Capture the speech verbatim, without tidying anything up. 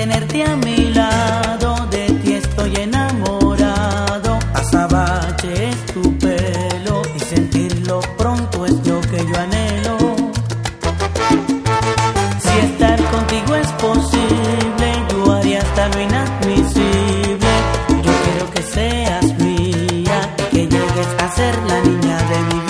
tenerte a mi lado, de ti estoy enamorado. Azabache es tu pelo y sentirlo pronto es lo que yo anhelo. Si estar contigo es posible, yo haría hasta lo inadmisible. Yo quiero que seas mía y que llegues a ser la niña de mi vida.